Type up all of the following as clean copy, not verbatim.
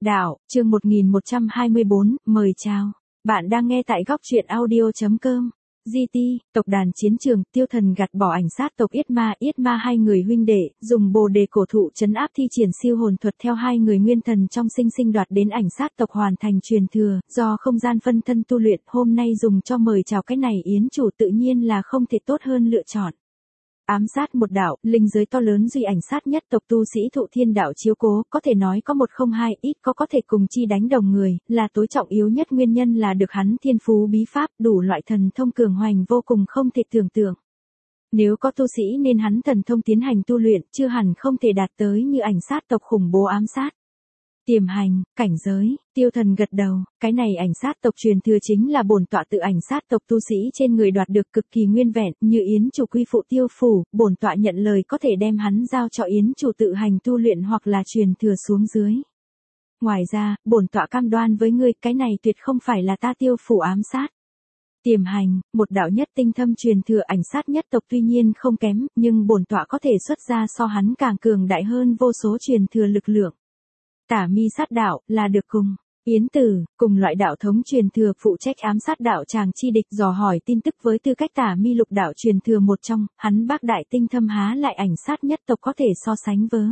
Đạo, chương 1124, mời chào. Bạn đang nghe tại góc truyện audio.com. GT, tộc đàn chiến trường, Tiêu Thần gạt bỏ ảnh sát tộc Yết Ma hai người huynh đệ, dùng bồ đề cổ thụ trấn áp thi triển siêu hồn thuật theo hai người nguyên thần trong sinh đoạt đến ảnh sát tộc hoàn thành truyền thừa, do không gian phân thân tu luyện, hôm nay dùng cho mời chào cái này Yến chủ tự nhiên là không thể tốt hơn lựa chọn. Ám sát một đạo, linh giới to lớn duy ảnh sát nhất tộc tu sĩ thụ thiên đạo chiếu cố, có thể nói có một không hai, ít có thể cùng chi đánh đồng người, là tối trọng yếu nhất nguyên nhân là được hắn thiên phú bí pháp, đủ loại thần thông cường hoành vô cùng không thể tưởng tượng. Nếu có tu sĩ nên hắn thần thông tiến hành tu luyện, chưa hẳn không thể đạt tới như ảnh sát tộc khủng bố ám sát. Tiềm hành, cảnh giới, Tiêu Thần gật đầu, cái này ảnh sát tộc truyền thừa chính là bổn tọa tự ảnh sát tộc tu sĩ trên người đoạt được cực kỳ nguyên vẹn, như Yến chủ quy phụ Tiêu phủ, bổn tọa nhận lời có thể đem hắn giao cho Yến chủ tự hành tu luyện hoặc là truyền thừa xuống dưới. Ngoài ra, bổn tọa cam đoan với ngươi, cái này tuyệt không phải là ta Tiêu phủ ám sát. Tiềm hành, một đạo nhất tinh thâm truyền thừa ảnh sát nhất tộc tuy nhiên không kém, nhưng bổn tọa có thể xuất ra so hắn càng cường đại hơn vô số truyền thừa lực lượng. Tả mi sát đạo, là được cùng. Yến Tử, cùng loại đạo thống truyền thừa phụ trách ám sát đạo tràng chi địch dò hỏi tin tức với tư cách tả mi lục đạo truyền thừa một trong, hắn bác đại tinh thâm há lại ảnh sát nhất tộc có thể so sánh với.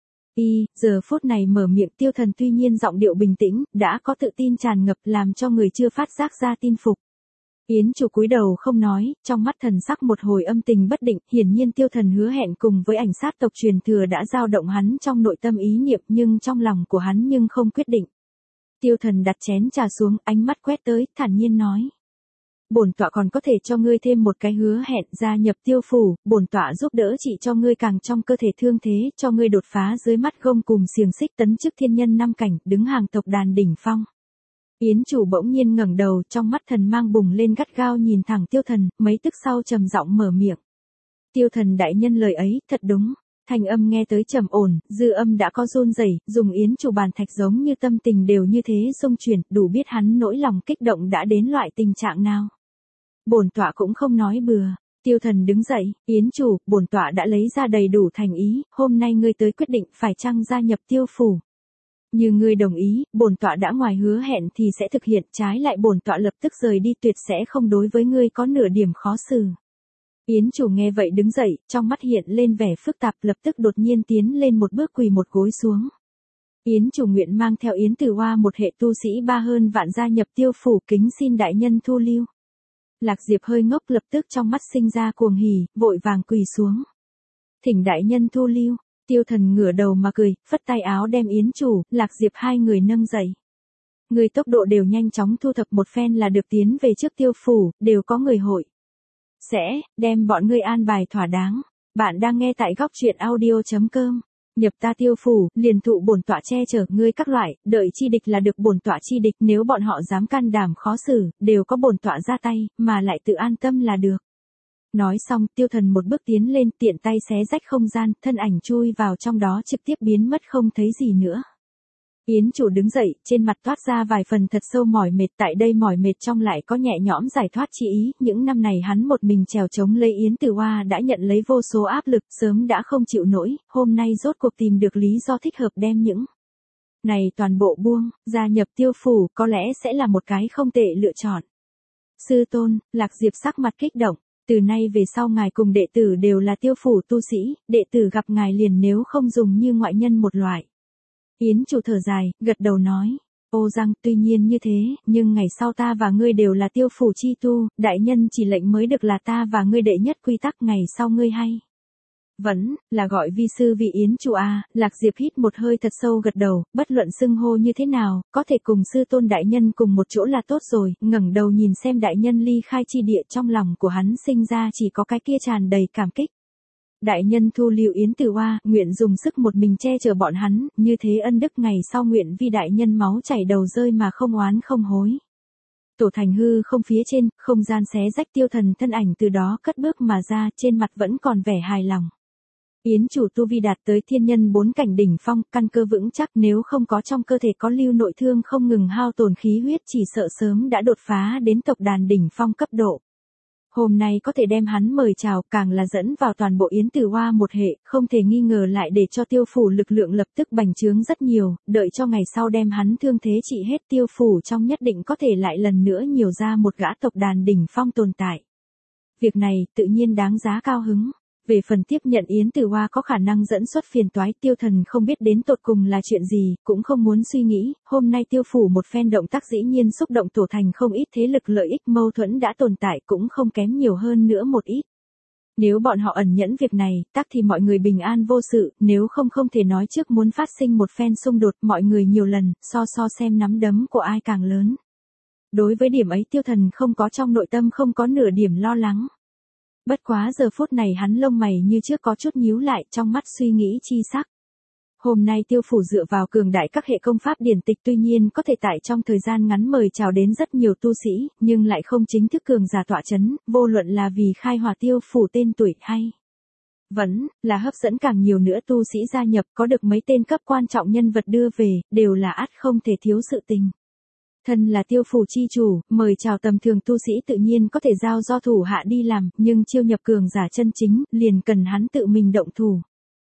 Giờ phút này mở miệng Tiêu Thần tuy nhiên giọng điệu bình tĩnh, đã có tự tin tràn ngập làm cho người chưa phát giác ra tin phục. Yến chủ cúi đầu không nói, trong mắt thần sắc một hồi âm tình bất định, hiển nhiên Tiêu Thần hứa hẹn cùng với ảnh sát tộc truyền thừa đã dao động hắn trong nội tâm ý niệm nhưng trong lòng của hắn nhưng không quyết định. Tiêu Thần đặt chén trà xuống, ánh mắt quét tới, thản nhiên nói. Bổn tọa còn có thể cho ngươi thêm một cái hứa hẹn, gia nhập Tiêu phủ, bổn tọa giúp đỡ chỉ cho ngươi càng trong cơ thể thương thế, cho ngươi đột phá dưới mắt gông cùng xiềng xích tấn chức thiên nhân 5 cảnh, đứng hàng tộc đàn đỉnh phong. Yến chủ bỗng nhiên ngẩng đầu, trong mắt thần mang bùng lên gắt gao nhìn thẳng Tiêu Thần, mấy tức sau trầm giọng mở miệng. Tiêu Thần đại nhân lời ấy, thật đúng. Thanh âm nghe tới trầm ổn, dư âm đã có run rẩy, dùng Yến chủ bàn thạch giống như tâm tình đều như thế xung chuyển, đủ biết hắn nỗi lòng kích động đã đến loại tình trạng nào. Bổn tọa cũng không nói bừa. Tiêu Thần đứng dậy, Yến chủ, bổn tọa đã lấy ra đầy đủ thành ý, hôm nay ngươi tới quyết định phải chăng gia nhập Tiêu phủ. Như ngươi đồng ý, bổn tọa đã ngoài hứa hẹn thì sẽ thực hiện, trái lại bổn tọa lập tức rời đi tuyệt sẽ không đối với ngươi có nửa điểm khó xử. Yến chủ nghe vậy đứng dậy, trong mắt hiện lên vẻ phức tạp, lập tức đột nhiên tiến lên một bước quỳ một gối xuống. Yến chủ nguyện mang theo Yến Tử Hoa một hệ tu sĩ 3 hơn vạn gia nhập Tiêu phủ, kính xin đại nhân thu lưu. Lạc Diệp hơi ngốc, lập tức trong mắt sinh ra cuồng hỉ, vội vàng quỳ xuống. Thỉnh đại nhân thu lưu. Tiêu Thần ngửa đầu mà cười, phất tay áo đem Yến chủ, Lạc Diệp hai người nâng dậy. Người tốc độ đều nhanh chóng thu thập một phen là được tiến về trước Tiêu phủ, đều có người hội. Sẽ, đem bọn ngươi an bài thỏa đáng. Bạn đang nghe tại góc truyện audio.com. Nhập ta Tiêu phủ, liền thụ bổn tọa che chở ngươi các loại, đợi chi địch là được bổn tọa chi địch, nếu bọn họ dám can đảm khó xử, đều có bổn tọa ra tay, mà lại tự an tâm là được. Nói xong, Tiêu Thần một bước tiến lên, tiện tay xé rách không gian, thân ảnh chui vào trong đó trực tiếp biến mất không thấy gì nữa. Yến chủ đứng dậy, trên mặt toát ra vài phần thật sâu mỏi mệt, tại đây mỏi mệt trong lại có nhẹ nhõm giải thoát chi ý, những năm này hắn một mình trèo chống lấy Yến Tử Hoa đã nhận lấy vô số áp lực, sớm đã không chịu nổi, hôm nay rốt cuộc tìm được lý do thích hợp đem những này toàn bộ buông, gia nhập Tiêu phủ có lẽ sẽ là một cái không tệ lựa chọn. Sư tôn, Lạc Diệp sắc mặt kích động. Từ nay về sau ngài cùng đệ tử đều là Tiêu phủ tu sĩ, đệ tử gặp ngài liền nếu không dùng như ngoại nhân một loại. Yến chủ thở dài, gật đầu nói. Ô rằng, tuy nhiên như thế, nhưng ngày sau ta và ngươi đều là Tiêu phủ chi tu, đại nhân chỉ lệnh mới được là ta và ngươi đệ nhất quy tắc, ngày sau ngươi hay. Vẫn, là gọi vi sư vị Yến chủ à, Lạc Diệp hít một hơi thật sâu gật đầu, bất luận xưng hô như thế nào, có thể cùng sư tôn đại nhân cùng một chỗ là tốt rồi, ngẩng đầu nhìn xem đại nhân ly khai chi địa, trong lòng của hắn sinh ra chỉ có cái kia tràn đầy cảm kích. Đại nhân thu lưu Yến Tử Hoa, nguyện dùng sức một mình che chở bọn hắn, như thế ân đức ngày sau nguyện vì đại nhân máu chảy đầu rơi mà không oán không hối. Tổ thành hư không phía trên, không gian xé rách, Tiêu Thần thân ảnh từ đó cất bước mà ra, trên mặt vẫn còn vẻ hài lòng. Yến chủ tu vi đạt tới thiên nhân 4 cảnh đỉnh phong, căn cơ vững chắc, nếu không có trong cơ thể có lưu nội thương không ngừng hao tổn khí huyết chỉ sợ sớm đã đột phá đến tộc đàn đỉnh phong cấp độ. Hôm nay có thể đem hắn mời chào, càng là dẫn vào toàn bộ Yến Tử Hoa một hệ, không thể nghi ngờ lại để cho Tiêu phủ lực lượng lập tức bành trướng rất nhiều, đợi cho ngày sau đem hắn thương thế trị hết, Tiêu phủ trong nhất định có thể lại lần nữa nhiều ra một gã tộc đàn đỉnh phong tồn tại. Việc này tự nhiên đáng giá cao hứng. Về phần tiếp nhận Yến Tử Hoa có khả năng dẫn xuất phiền toái, Tiêu Thần không biết đến tột cùng là chuyện gì, cũng không muốn suy nghĩ, hôm nay Tiêu phủ một phen động tác dĩ nhiên xúc động tổ thành không ít thế lực, lợi ích mâu thuẫn đã tồn tại cũng không kém nhiều hơn nữa một ít. Nếu bọn họ ẩn nhẫn việc này, tắc thì mọi người bình an vô sự, nếu không không thể nói trước muốn phát sinh một phen xung đột, mọi người nhiều lần, so xem nắm đấm của ai càng lớn. Đối với điểm ấy Tiêu Thần không có trong nội tâm không có nửa điểm lo lắng. Bất quá giờ phút này hắn lông mày như trước có chút nhíu lại, trong mắt suy nghĩ chi sắc. Hôm nay Tiêu phủ dựa vào cường đại các hệ công pháp điển tịch, tuy nhiên có thể tại trong thời gian ngắn mời chào đến rất nhiều tu sĩ, nhưng lại không chính thức cường giả tọa chấn, vô luận là vì khai hỏa Tiêu phủ tên tuổi hay vẫn là hấp dẫn càng nhiều nữa tu sĩ gia nhập, có được mấy tên cấp quan trọng nhân vật đưa về, đều là ắt không thể thiếu sự tình. Thân là Tiêu phủ chi chủ, mời chào tầm thường tu sĩ tự nhiên có thể giao do thủ hạ đi làm, nhưng chiêu nhập cường giả chân chính, liền cần hắn tự mình động thủ.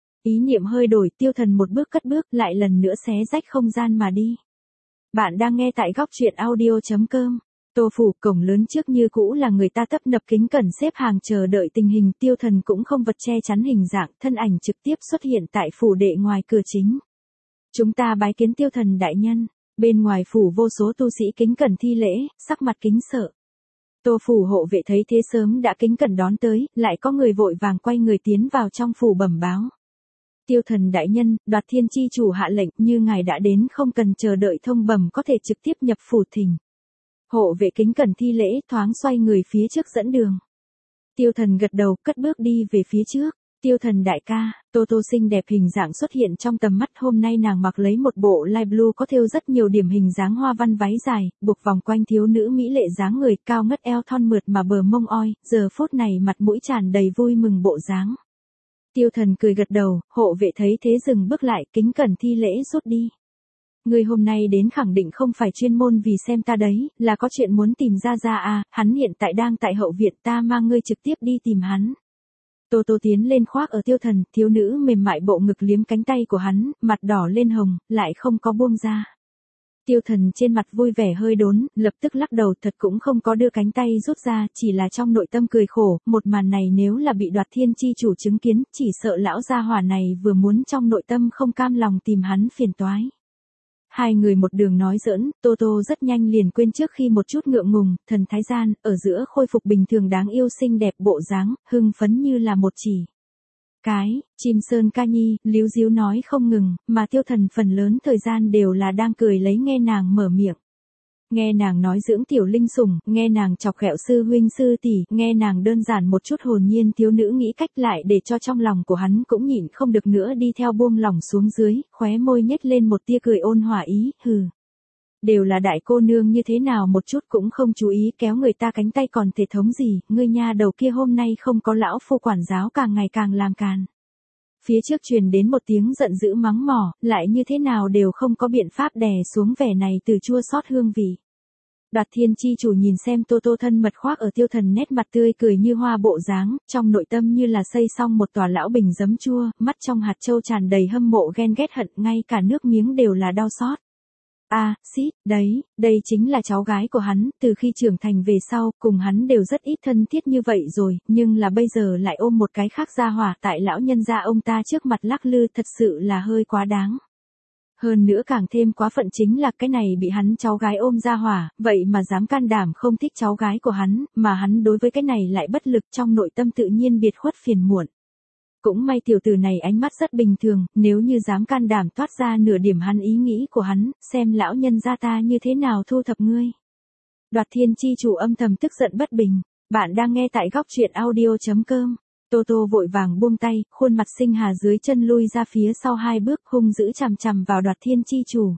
Ý niệm hơi đổi, Tiêu Thần một bước cất bước, lại lần nữa xé rách không gian mà đi. Bạn đang nghe tại góc truyện audio.com. Tô phủ cổng lớn trước như cũ là người ta tấp nập kính cẩn xếp hàng chờ đợi tình hình, Tiêu Thần cũng không vật che chắn hình dạng, thân ảnh trực tiếp xuất hiện tại phủ đệ ngoài cửa chính. Chúng ta bái kiến Tiêu Thần đại nhân. Bên ngoài phủ vô số tu sĩ kính cẩn thi lễ, sắc mặt kính sợ. Tô phủ hộ vệ thấy thế sớm đã kính cẩn đón tới, lại có người vội vàng quay người tiến vào trong phủ bẩm báo. Tiêu Thần đại nhân, Đoạt Thiên chi chủ hạ lệnh, như ngài đã đến không cần chờ đợi thông bẩm có thể trực tiếp nhập phủ thỉnh. Hộ vệ kính cẩn thi lễ, thoáng xoay người phía trước dẫn đường. Tiêu Thần gật đầu, cất bước đi về phía trước. Tiêu Thần đại ca, Tô Tô xinh đẹp hình dạng xuất hiện trong tầm mắt, hôm nay nàng mặc lấy một bộ light blue có thêu rất nhiều điểm hình dáng hoa văn váy dài, buộc vòng quanh thiếu nữ mỹ lệ dáng người, cao ngất eo thon mượt mà bờ mông oi, giờ phút này mặt mũi tràn đầy vui mừng bộ dáng. Tiêu Thần cười gật đầu, hộ vệ thấy thế dừng bước lại, kính cẩn thi lễ rút đi. Người hôm nay đến khẳng định không phải chuyên môn vì xem ta đấy, là có chuyện muốn tìm ra à, hắn hiện tại đang tại hậu viện, ta mang ngươi trực tiếp đi tìm hắn. Tô Tô tiến lên khoác ở Tiêu Thần, thiếu nữ mềm mại bộ ngực liếm cánh tay của hắn, mặt đỏ lên hồng, lại không có buông ra. Tiêu Thần trên mặt vui vẻ hơi đốn, lập tức lắc đầu, thật cũng không có đưa cánh tay rút ra, chỉ là trong nội tâm cười khổ, một màn này nếu là bị Đoạt Thiên chi chủ chứng kiến, chỉ sợ lão gia hỏa này vừa muốn trong nội tâm không cam lòng tìm hắn phiền toái. Hai người một đường nói giỡn, Tô Tô rất nhanh liền quên trước khi một chút ngượng ngùng, thần thái gian, ở giữa khôi phục bình thường đáng yêu xinh đẹp bộ dáng, hưng phấn như là một chỉ cái, chim sơn ca nhi, líu díu nói không ngừng, mà Tiêu Thần phần lớn thời gian đều là đang cười lấy nghe nàng mở miệng. Nghe nàng nói dưỡng tiểu linh sủng, nghe nàng chọc ghẹo sư huynh sư tỷ, nghe nàng đơn giản một chút hồn nhiên thiếu nữ nghĩ cách lại để cho trong lòng của hắn cũng nhịn không được nữa đi theo buông lỏng xuống dưới, khóe môi nhếch lên một tia cười ôn hòa ý, hừ. Đều là đại cô nương như thế nào một chút cũng không chú ý kéo người ta cánh tay còn thể thống gì, ngươi nha đầu kia hôm nay không có lão phu quản giáo càng ngày càng làm càn. Phía trước truyền đến một tiếng giận dữ mắng mỏ, lại như thế nào đều không có biện pháp đè xuống vẻ này từ chua xót hương vị. Đoạt Thiên chi chủ nhìn xem Tô Tô thân mật khoác ở Tiêu Thần nét mặt tươi cười như hoa bộ dáng, trong nội tâm như là xây xong một tòa lão bình giấm chua, mắt trong hạt châu tràn đầy hâm mộ ghen ghét hận, ngay cả nước miếng đều là đau xót. Xít, đấy, đây chính là cháu gái của hắn, từ khi trưởng thành về sau, cùng hắn đều rất ít thân thiết như vậy rồi, nhưng là bây giờ lại ôm một cái khác gia hỏa tại lão nhân gia ông ta trước mặt lắc lư, thật sự là hơi quá đáng. Hơn nữa càng thêm quá phận chính là cái này bị hắn cháu gái ôm ra hỏa, vậy mà dám can đảm không thích cháu gái của hắn, mà hắn đối với cái này lại bất lực, trong nội tâm tự nhiên biệt khuất phiền muộn. Cũng may tiểu tử này ánh mắt rất bình thường, nếu như dám can đảm toát ra nửa điểm hắn ý nghĩ của hắn, xem lão nhân gia ta như thế nào thu thập ngươi. Đoạt Thiên chi chủ âm thầm tức giận bất bình, bạn đang nghe tại góc truyện audio.com. Tô Tô vội vàng buông tay, khuôn mặt xinh hà dưới chân lui ra phía sau hai bước, hung dữ chằm chằm vào Đoạt Thiên chi chủ.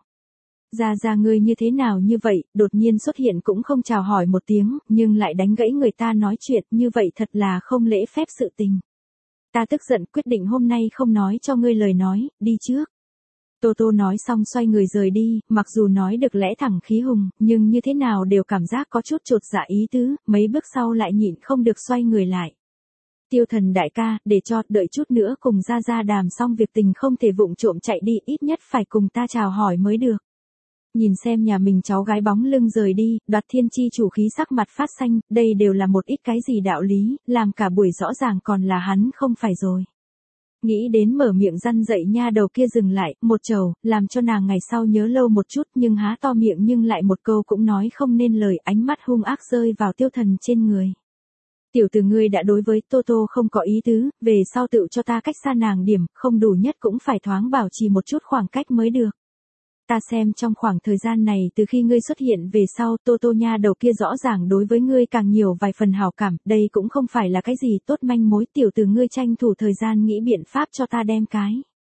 Ra ngươi như thế nào như vậy, đột nhiên xuất hiện cũng không chào hỏi một tiếng, nhưng lại đánh gãy người ta nói chuyện, như vậy thật là không lễ phép sự tình. Ta tức giận, quyết định hôm nay không nói cho ngươi lời nói, đi trước. Tô Tô nói xong xoay người rời đi, mặc dù nói được lẽ thẳng khí hùng, nhưng như thế nào đều cảm giác có chút chột dạ ý tứ, mấy bước sau lại nhịn không được xoay người lại. Tiêu Thần đại ca, để cho, đợi chút nữa cùng ra ra đàm xong việc tình không thể vụng trộm chạy đi, ít nhất phải cùng ta chào hỏi mới được. Nhìn xem nhà mình cháu gái bóng lưng rời đi, Đoạt Thiên chi chủ khí sắc mặt phát xanh, đây đều là một ít cái gì đạo lý, làm cả buổi rõ ràng còn là hắn không phải rồi. Nghĩ đến mở miệng răn dậy nha đầu kia dừng lại, một trầu, làm cho nàng ngày sau nhớ lâu một chút nhưng há to miệng nhưng lại một câu cũng nói không nên lời, ánh mắt hung ác rơi vào Tiêu Thần trên người. Tiểu tử ngươi đã đối với Tô Tô không có ý tứ, về sau tự cho ta cách xa nàng điểm, không đủ nhất cũng phải thoáng bảo trì một chút khoảng cách mới được. Ta xem trong khoảng thời gian này từ khi ngươi xuất hiện về sau Tô Tô nha đầu kia rõ ràng đối với ngươi càng nhiều vài phần hảo cảm, đây cũng không phải là cái gì tốt manh mối, tiểu tử ngươi tranh thủ thời gian nghĩ biện pháp cho ta đem cái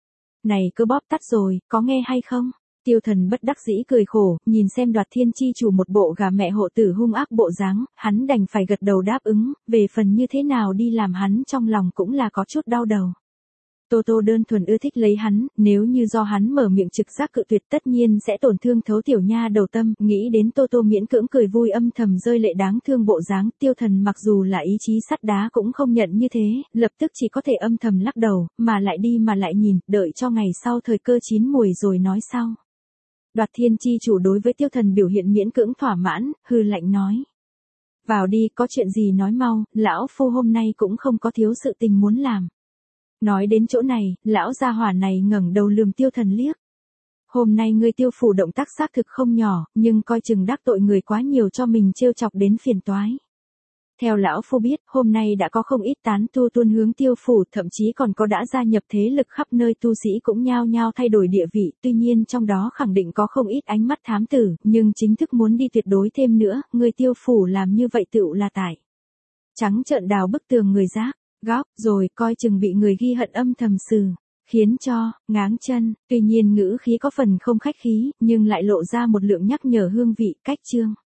này cứ bóp tắt rồi, có nghe hay không? Tiêu Thần bất đắc dĩ cười khổ, nhìn xem Đoạt Thiên chi chủ một bộ gà mẹ hộ tử hung ác bộ dáng, hắn đành phải gật đầu đáp ứng, về phần như thế nào đi làm hắn trong lòng cũng là có chút đau đầu. Tô Tô đơn thuần ưa thích lấy hắn, nếu như do hắn mở miệng trực giác cự tuyệt tất nhiên sẽ tổn thương thấu tiểu nha đầu tâm, nghĩ đến Tô Tô miễn cưỡng cười vui âm thầm rơi lệ đáng thương bộ dáng, Tiêu Thần mặc dù là ý chí sắt đá cũng không nhận như thế, lập tức chỉ có thể âm thầm lắc đầu, mà lại đi mà lại nhìn, đợi cho ngày sau thời cơ chín mùi rồi nói sau. Đoạt Thiên chi chủ đối với Tiêu Thần biểu hiện miễn cưỡng thỏa mãn, hừ lạnh nói. Vào đi, có chuyện gì nói mau, lão phu hôm nay cũng không có thiếu sự tình muốn làm. Nói đến chỗ này, lão gia hỏa này ngẩng đầu lườm Tiêu Thần liếc. Hôm nay ngươi Tiêu phủ động tác xác thực không nhỏ, nhưng coi chừng đắc tội người quá nhiều cho mình trêu chọc đến phiền toái. Theo lão phu biết, hôm nay đã có không ít tán tu tuôn hướng Tiêu phủ, thậm chí còn có đã gia nhập thế lực khắp nơi, tu sĩ cũng nhao nhao thay đổi địa vị, tuy nhiên trong đó khẳng định có không ít ánh mắt thám tử, nhưng chính thức muốn đi tuyệt đối thêm nữa, người Tiêu phủ làm như vậy tựu là tại trắng trợn đào bức tường người giác, góc, rồi coi chừng bị người ghi hận âm thầm xử, khiến cho ngáng chân, tuy nhiên ngữ khí có phần không khách khí, nhưng lại lộ ra một lượng nhắc nhở hương vị, cách chương.